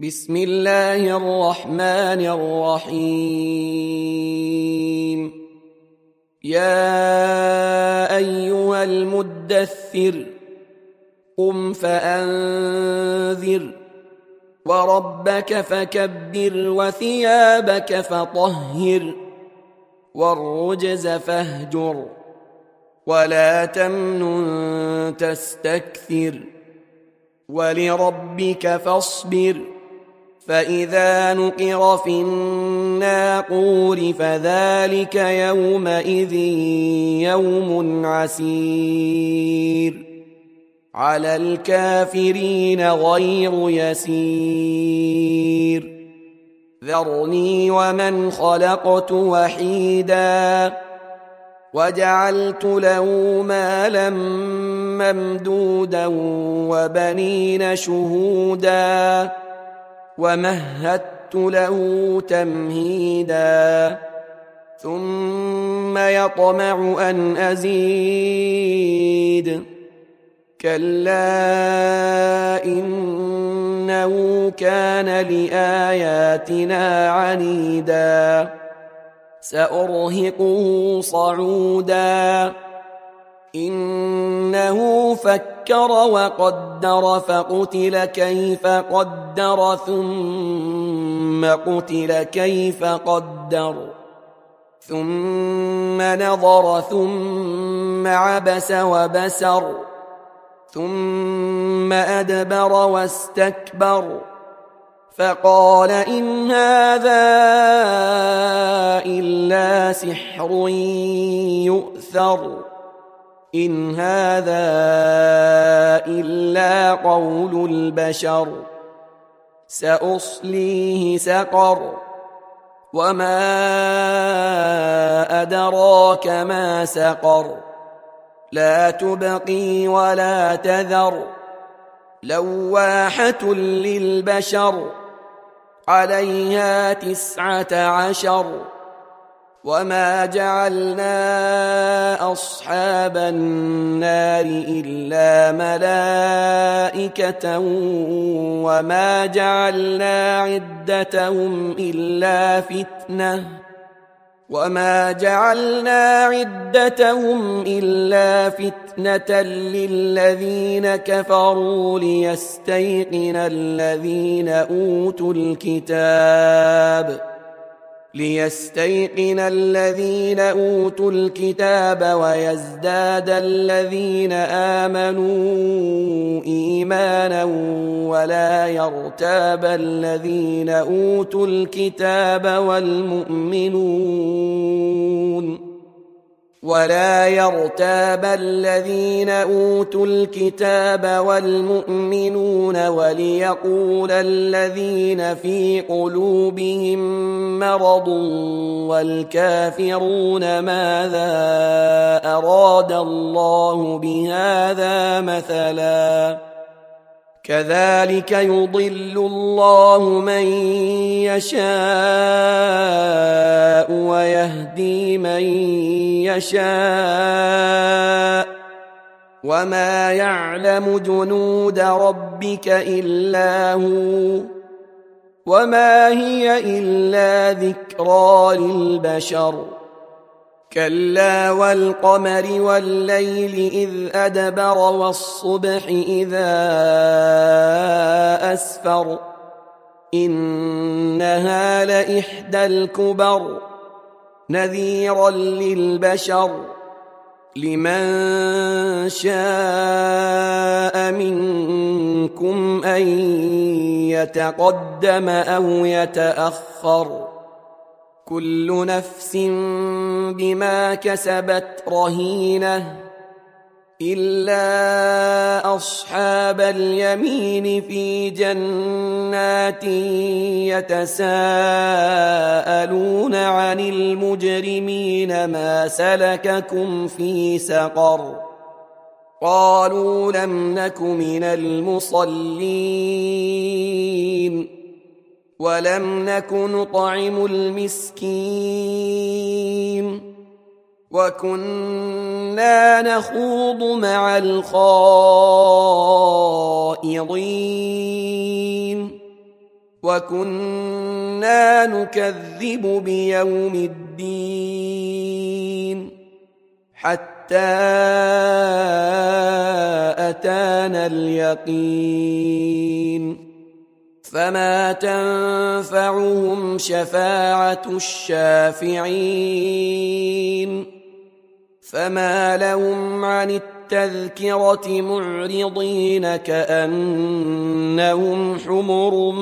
بسم الله الرحمن الرحيم. يا أيها المدثر قم فأنذر وربك فكبر وثيابك فطهر والرجز فاهجر ولا تمنن تستكثر ولربك فاصبر فإذا نقر في الناقور فذلك يومئذ يوم عسير على الكافرين غير يسير ذرني ومن خلقت وحيدا وجعلت له مالا ممدودا وبنين شهودا ومهدت له تمهيدا ثم يطمع أن أزيد كلا إنه كان لآياتنا عنيدا سأرهقه صعودا إنه فكر وقدر فقتل كيف قدر ثم قتل كيف قدر ثم نظر ثم عبس وبسر ثم أدبر واستكبر فقال إن هذا إلا سحر يؤثر إن هذا إلا قول البشر سأصليه سقر وما أدراك ما سقر لا تبقي ولا تذر لواحة للبشر عليها 19 وما جعلنا أصحاب النار إلا ملائكة وما جعلنا عدتهم إلا فتنة للذين كفروا ليستيقن الذين أوتوا الكتاب ويزداد الذين آمنوا إيمانا ولا يرتاب الذين أوتوا الكتاب والمؤمنون وليقول الذين في قلوبهم مرض والكافرون ماذا أراد الله بهذا مثلا كذلك يضل الله من يشاء ويهدي من يشاء وما يعلم جنود ربك إلا هو وما هي إلا ذكرى للبشر كلا والقمر والليل إذ أدبر والصبح إذا أسفر إنها لإحدى الكبر نذيرا للبشر لمن شاء منكم أن يتقدم أو يتأخر كل نفس بما كسبت رهينة إلا أصحاب اليمين في جنات يتساءلون عن المجرمين ما سلككم في سقر قالوا لم نك من المصلين ولم نك نطعم المسكين وكنا نخوض مع الخائضين وكنا نكذب بيوم الدين حتى أتانا اليقين فما تنفعهم شفاعة الشافعين فما لهم عن التذكرة معرضين كأنهم حمر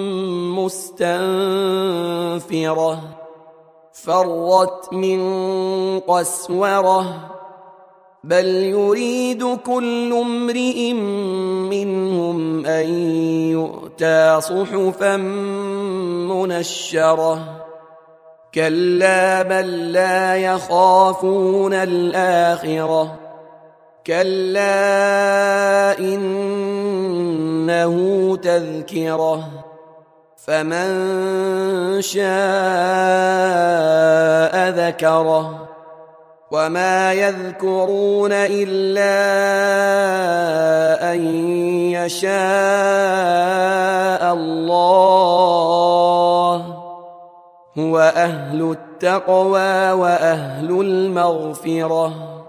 مستنفرة فرت من قسورة بل يريد كل امرئ منهم أن يؤتى صحفا منشرة كلا بل لا يخافون الآخرة كلا إنه تذكرة فمن شاء ذكره وما يذكرون إلا أن يشاء الله هو أهل التقوى وأهل المغفرة